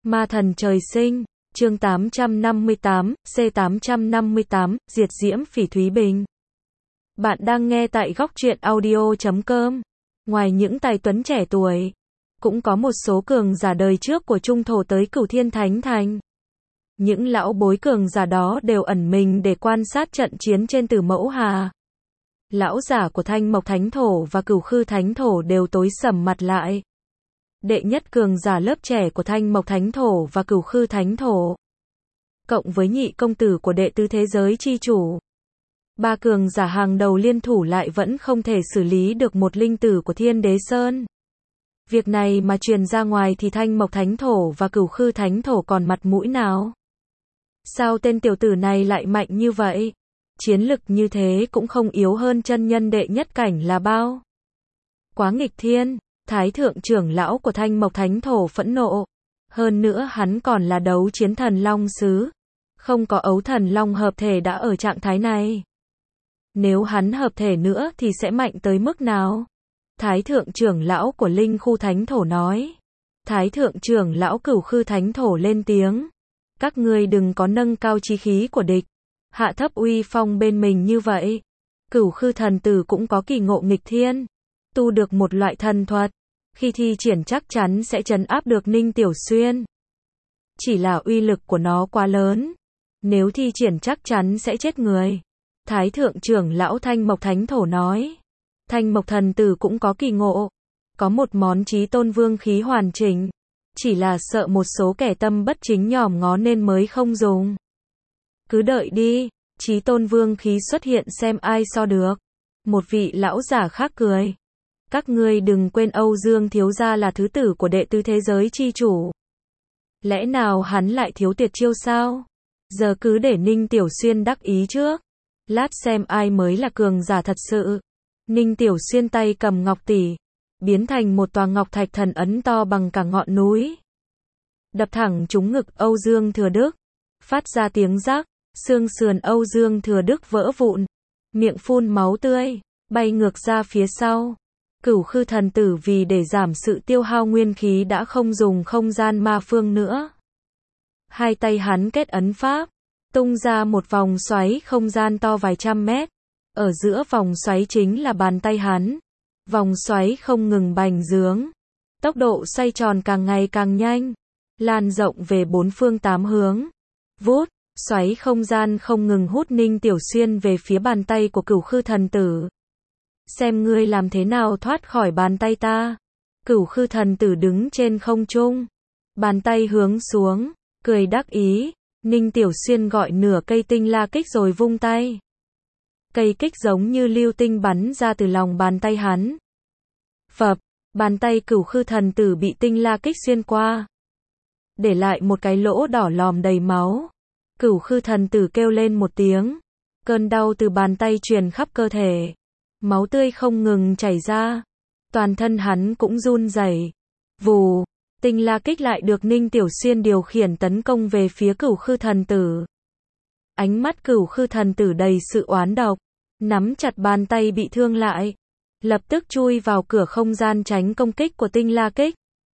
Ma thần trời sinh, chương 858, C858, Diệt Diễm Phỉ Thúy Bình. Bạn đang nghe tại Góc Truyện Audio.com. Ngoài những tài tuấn trẻ tuổi, cũng có một số cường giả đời trước của Trung Thổ tới Cửu Thiên Thánh Thành. Những lão bối cường giả đó đều ẩn mình để quan sát trận chiến trên Tử Mẫu Hà. Lão giả của Thanh Mộc Thánh Thổ và Cửu Khư Thánh Thổ đều tối sầm mặt lại. Đệ nhất cường giả lớp trẻ của Thanh Mộc Thánh Thổ và Cửu Khư Thánh Thổ, cộng với nhị công tử của đệ tứ thế giới chi chủ. Ba cường giả hàng đầu liên thủ lại vẫn không thể xử lý được một linh tử của Thiên Đế Sơn. Việc này mà truyền ra ngoài thì Thanh Mộc Thánh Thổ và Cửu Khư Thánh Thổ còn mặt mũi nào? Sao tên tiểu tử này lại mạnh như vậy? Chiến lực như thế cũng không yếu hơn chân nhân đệ nhất cảnh là bao. Quá nghịch thiên. Thái thượng trưởng lão của Thanh Mộc Thánh Thổ phẫn nộ. Hơn nữa hắn còn là đấu chiến thần long sứ. Không có ấu thần long hợp thể đã ở trạng thái này. Nếu hắn hợp thể nữa thì sẽ mạnh tới mức nào? Thái thượng trưởng lão của Linh Khu Thánh Thổ nói. Thái thượng trưởng lão Cửu Khư Thánh Thổ lên tiếng. Các ngươi đừng có nâng cao chí khí của địch, hạ thấp uy phong bên mình như vậy. Cửu Khư thần tử cũng có kỳ ngộ nghịch thiên, tu được một loại thần thuật, khi thi triển chắc chắn sẽ trấn áp được Ninh Tiểu Xuyên. Chỉ là uy lực của nó quá lớn, nếu thi triển chắc chắn sẽ chết người. Thái thượng trưởng lão Thanh Mộc Thánh Thổ nói. Thanh Mộc thần tử cũng có kỳ ngộ, có một món chí tôn vương khí hoàn chỉnh, chỉ là sợ một số kẻ tâm bất chính nhòm ngó nên mới không dùng. Cứ đợi đi, chí tôn vương khí xuất hiện xem ai so được. Một vị lão giả khác cười. Các ngươi đừng quên Âu Dương thiếu gia là thứ tử của đệ tứ thế giới chi chủ. Lẽ nào hắn lại thiếu tuyệt chiêu sao? Giờ cứ để Ninh Tiểu Xuyên đắc ý trước. Lát xem ai mới là cường giả thật sự. Ninh Tiểu Xuyên tay cầm ngọc tỷ, biến thành một tòa ngọc thạch thần ấn to bằng cả ngọn núi. Đập thẳng trúng ngực Âu Dương Thừa Đức. Phát ra tiếng rắc, xương sườn Âu Dương Thừa Đức vỡ vụn. Miệng phun máu tươi, bay ngược ra phía sau. Cửu Khư thần tử vì để giảm sự tiêu hao nguyên khí đã không dùng không gian ma phương nữa. Hai tay hắn kết ấn pháp, tung ra một vòng xoáy không gian to vài trăm mét. Ở giữa vòng xoáy chính là bàn tay hắn. Vòng xoáy không ngừng bành dướng. Tốc độ xoay tròn càng ngày càng nhanh, lan rộng về bốn phương tám hướng. Vút, xoáy không gian không ngừng hút Ninh Tiểu Xuyên về phía bàn tay của Cửu Khư thần tử. Xem ngươi làm thế nào thoát khỏi bàn tay ta. Cửu Khư thần tử đứng trên không trung, bàn tay hướng xuống, cười đắc ý. Ninh Tiểu Xuyên gọi nửa cây tinh la kích rồi vung tay. Cây kích giống như lưu tinh bắn ra từ lòng bàn tay hắn. Phập, bàn tay Cửu Khư thần tử bị tinh la kích xuyên qua, để lại một cái lỗ đỏ lòm đầy máu. Cửu Khư thần tử kêu lên một tiếng, cơn đau từ bàn tay truyền khắp cơ thể. Máu tươi không ngừng chảy ra, toàn thân hắn cũng run rẩy. Vù, tinh la kích lại được Ninh Tiểu Xuyên điều khiển tấn công về phía Cửu Khư thần tử. Ánh mắt Cửu Khư thần tử đầy sự oán độc, nắm chặt bàn tay bị thương lại, lập tức chui vào cửa không gian tránh công kích của tinh la kích.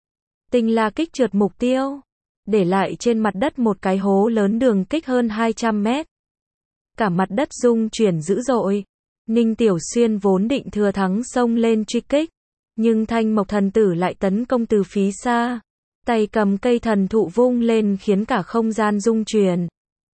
Tinh la kích trượt mục tiêu, để lại trên mặt đất một cái hố lớn đường kính hơn 200 mét. Cả mặt đất rung chuyển dữ dội. Ninh Tiểu Xuyên vốn định thừa thắng xông lên truy kích, nhưng Thanh Mộc thần tử lại tấn công từ phía xa. Tay cầm cây thần thụ vung lên khiến cả không gian rung chuyển.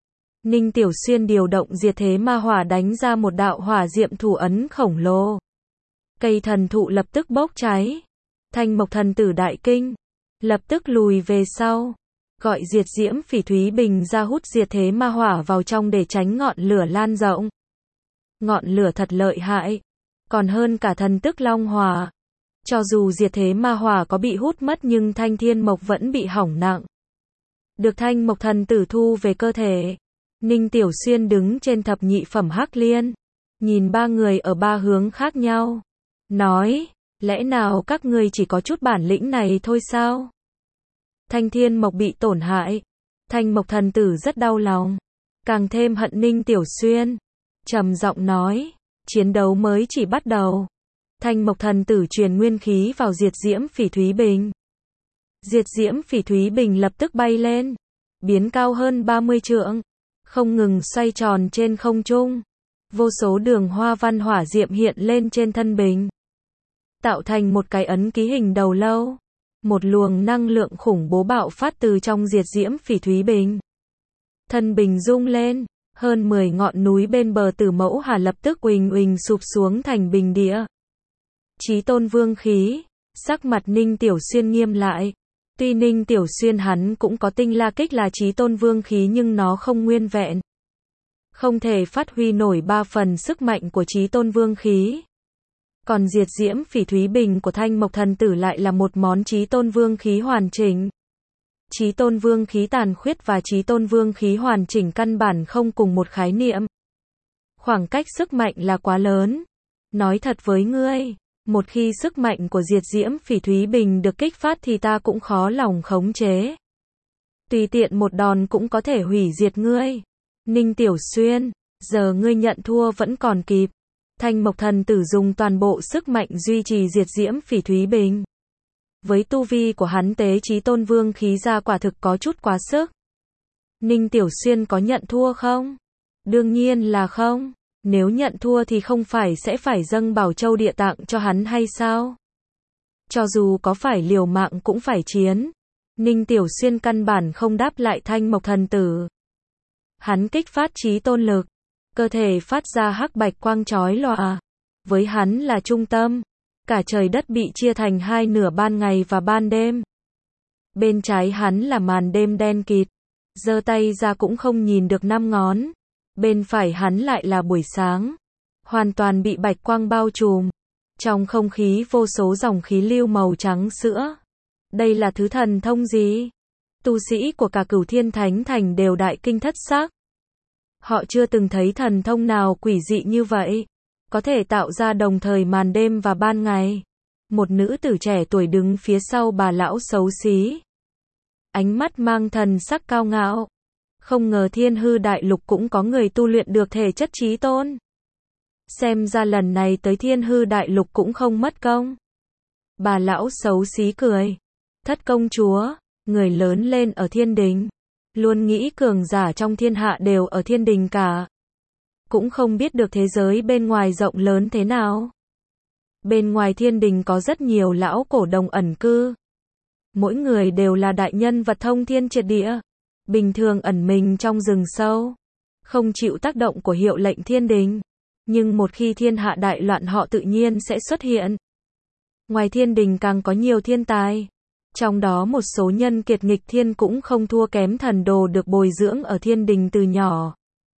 Ninh Tiểu Xuyên điều động diệt thế ma hỏa đánh ra một đạo hỏa diệm thủ ấn khổng lồ. Cây thần thụ lập tức bốc cháy. Thanh Mộc thần tử đại kinh, lập tức lùi về sau, gọi Diệt Diễm Phỉ Thúy Bình ra hút diệt thế ma hỏa vào trong để tránh ngọn lửa lan rộng. Ngọn lửa thật lợi hại, còn hơn cả thần tức long hỏa. Cho dù diệt thế ma hỏa có bị hút mất nhưng Thanh Thiên Mộc vẫn bị hỏng nặng. Được Thanh Mộc thần tử thu về cơ thể. Ninh Tiểu Xuyên đứng trên thập nhị phẩm hắc liên, nhìn ba người ở ba hướng khác nhau, nói, lẽ nào các ngươi chỉ có chút bản lĩnh này thôi sao? Thanh Thiên Mộc bị tổn hại, Thanh Mộc thần tử rất đau lòng, càng thêm hận Ninh Tiểu Xuyên. Trầm giọng nói, chiến đấu mới chỉ bắt đầu. Thanh Mộc thần tử truyền nguyên khí vào Diệt Diễm Phỉ Thúy Bình. Diệt diễm phỉ thúy bình lập tức bay lên, biến cao hơn 30 trượng, không ngừng xoay tròn trên không trung. Vô số đường hoa văn hỏa diệm hiện lên trên thân bình, tạo thành một cái ấn ký hình đầu lâu. Một luồng năng lượng khủng bố bạo phát từ trong diệt diễm phỉ thúy bình. Thân bình rung lên, hơn 10 ngọn núi bên bờ Tử Mẫu Hà lập tức uỳnh uỳnh sụp xuống thành bình địa. Chí tôn vương khí, sắc mặt Ninh Tiểu Xuyên nghiêm lại. Tuy Ninh Tiểu Xuyên hắn cũng có tinh la kích là chí tôn vương khí nhưng nó không nguyên vẹn, không thể phát huy nổi 3 phần sức mạnh của chí tôn vương khí. Còn diệt diễm phỉ thúy bình của Thanh Mộc Thần Tử lại là một món chí tôn vương khí hoàn chỉnh. Chí tôn vương khí tàn khuyết và chí tôn vương khí hoàn chỉnh căn bản không cùng một khái niệm. Khoảng cách sức mạnh là quá lớn. Nói thật với ngươi, một khi sức mạnh của diệt diễm phỉ thúy bình được kích phát thì ta cũng khó lòng khống chế. Tùy tiện một đòn cũng có thể hủy diệt ngươi. Ninh Tiểu Xuyên, giờ ngươi nhận thua vẫn còn kịp. Thanh Mộc Thần Tử dùng toàn bộ sức mạnh duy trì diệt diễm phỉ thúy bình. Với tu vi của hắn tế chí tôn vương khí ra quả thực có chút quá sức. Ninh Tiểu Xuyên có nhận thua không? Đương nhiên là không. Nếu nhận thua thì không phải sẽ phải dâng Bảo Châu Địa Tạng cho hắn hay sao? Cho dù có phải liều mạng cũng phải chiến. Ninh Tiểu Xuyên căn bản không đáp lại Thanh Mộc Thần Tử. Hắn kích phát chí tôn lực, cơ thể phát ra hắc bạch quang chói lòa. Với hắn là trung tâm, cả trời đất bị chia thành hai nửa, ban ngày và ban đêm. Bên trái hắn là màn đêm đen kịt, giơ tay ra cũng không nhìn được 5 ngón. Bên phải hắn lại là buổi sáng, hoàn toàn bị bạch quang bao trùm. Trong không khí vô số dòng khí lưu màu trắng sữa. Đây là thứ thần thông gì? Tu sĩ của cả Cửu Thiên Thánh Thành đều đại kinh thất sắc. Họ chưa từng thấy thần thông nào quỷ dị như vậy, có thể tạo ra đồng thời màn đêm và ban ngày. Một nữ tử trẻ tuổi đứng phía sau bà lão xấu xí, ánh mắt mang thần sắc cao ngạo. Không ngờ Thiên Hư Đại Lục cũng có người tu luyện được thể chất chí tôn. Xem ra lần này tới Thiên Hư Đại Lục cũng không mất công. Bà lão xấu xí cười. Thất công chúa, người lớn lên ở thiên đình, luôn nghĩ cường giả trong thiên hạ đều ở thiên đình cả. Cũng không biết được thế giới bên ngoài rộng lớn thế nào. Bên ngoài thiên đình có rất nhiều lão cổ đồng ẩn cư. Mỗi người đều là đại nhân vật thông thiên triệt địa. Bình thường ẩn mình trong rừng sâu, không chịu tác động của hiệu lệnh thiên đình. Nhưng một khi thiên hạ đại loạn họ tự nhiên sẽ xuất hiện. Ngoài thiên đình càng có nhiều thiên tài. Trong đó một số nhân kiệt nghịch thiên cũng không thua kém thần đồ được bồi dưỡng ở thiên đình từ nhỏ.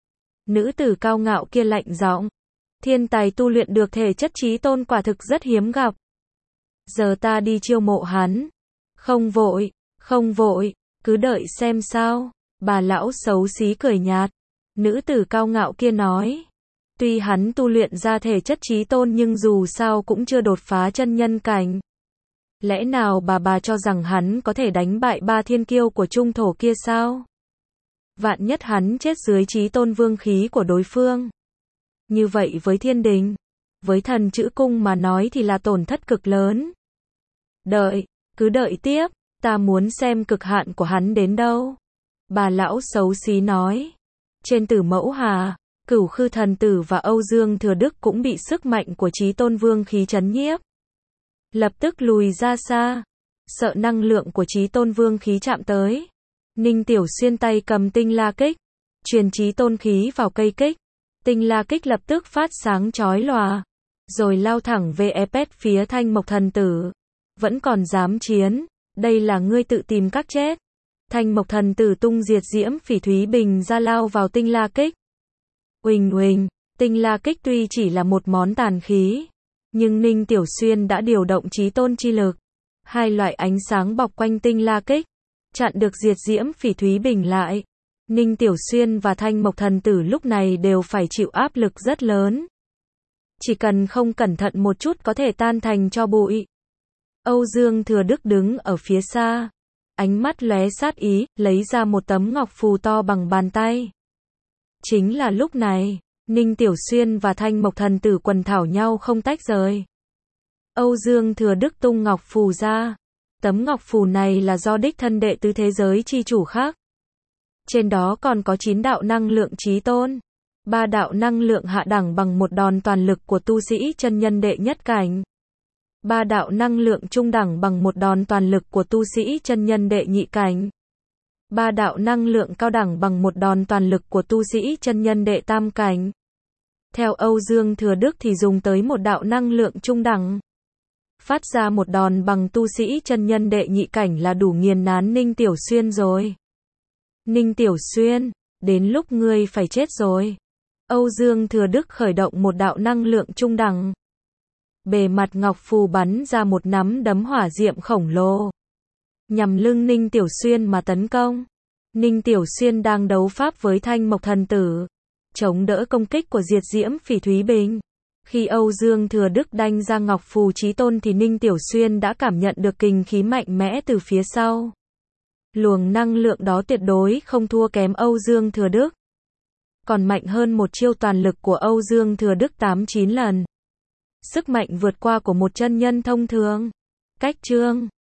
Nữ tử cao ngạo kia lạnh giọng. Thiên tài tu luyện được thể chất chí tôn quả thực rất hiếm gặp. Giờ ta đi chiêu mộ hắn. Không vội, không vội, cứ đợi xem sao. Bà lão xấu xí cười nhạt. Nữ tử cao ngạo kia nói. Tuy hắn tu luyện ra thể chất chí tôn nhưng dù sao cũng chưa đột phá chân nhân cảnh. Lẽ nào bà cho rằng hắn có thể đánh bại 3 thiên kiêu của trung thổ kia sao? Vạn nhất hắn chết dưới chí tôn vương khí của đối phương. Như vậy với thiên đình, với thần chữ cung mà nói thì là tổn thất cực lớn. Đợi, cứ đợi tiếp, ta muốn xem cực hạn của hắn đến đâu. Bà lão xấu xí nói. Trên Tử Mẫu Hà, Cửu Khư Thần Tử và Âu Dương Thừa Đức cũng bị sức mạnh của chí tôn vương khí chấn nhiếp. Lập tức lùi ra xa, sợ năng lượng của chí tôn vương khí chạm tới. Ninh Tiểu Xuyên tay cầm tinh la kích, truyền chí tôn khí vào cây kích. Tinh la kích lập tức phát sáng chói lòa, rồi lao thẳng về ép phía Thanh Mộc Thần Tử. Vẫn còn dám chiến, đây là ngươi tự tìm cách chết. Thanh Mộc Thần Tử tung diệt diễm phỉ thúy bình ra lao vào tinh la kích. Uỳnh uỳnh, tinh la kích tuy chỉ là một món tàn khí, nhưng Ninh Tiểu Xuyên đã điều động chí tôn chi lực. Hai loại ánh sáng bọc quanh tinh la kích, chặn được diệt diễm phỉ thúy bình lại. Ninh Tiểu Xuyên và Thanh Mộc Thần Tử lúc này đều phải chịu áp lực rất lớn. Chỉ cần không cẩn thận một chút có thể tan thành tro bụi. Âu Dương Thừa Đức đứng ở phía xa, ánh mắt lóe sát ý, lấy ra một tấm ngọc phù to bằng bàn tay. Chính là lúc này, Ninh Tiểu Xuyên và Thanh Mộc Thần Tử quần thảo nhau không tách rời. Âu Dương Thừa Đức tung ngọc phù ra, Tấm ngọc phù này là do đích thân đệ tứ thế giới chi chủ khắc. Trên đó còn có 9 đạo năng lượng chí tôn. 3 đạo năng lượng hạ đẳng bằng một đòn toàn lực của tu sĩ chân nhân đệ nhất cảnh. 3 đạo năng lượng trung đẳng bằng một đòn toàn lực của tu sĩ chân nhân đệ nhị cảnh. 3 đạo năng lượng cao đẳng bằng một đòn toàn lực của tu sĩ chân nhân đệ tam cảnh. Theo Âu Dương Thừa Đức thì dùng tới một đạo năng lượng trung đẳng. Phát ra một đòn bằng tu sĩ chân nhân đệ nhị cảnh là đủ nghiền nán Ninh Tiểu Xuyên rồi. Ninh Tiểu Xuyên, đến lúc ngươi phải chết rồi. Âu Dương Thừa Đức khởi động một đạo năng lượng trung đẳng. Bề mặt ngọc phù bắn ra một nắm đấm hỏa diệm khổng lồ. Nhằm lưng Ninh Tiểu Xuyên mà tấn công. Ninh Tiểu Xuyên đang đấu pháp với Thanh Mộc Thần Tử, chống đỡ công kích của Diệt Diễm Phỉ Thúy Bình. Khi Âu Dương Thừa Đức đánh ra ngọc phù chí tôn thì Ninh Tiểu Xuyên đã cảm nhận được kình khí mạnh mẽ từ phía sau. Luồng năng lượng đó tuyệt đối không thua kém Âu Dương Thừa Đức. Còn mạnh hơn một chiêu toàn lực của Âu Dương Thừa Đức 8-9 lần. Sức mạnh vượt qua của một chân nhân thông thường. Cách chương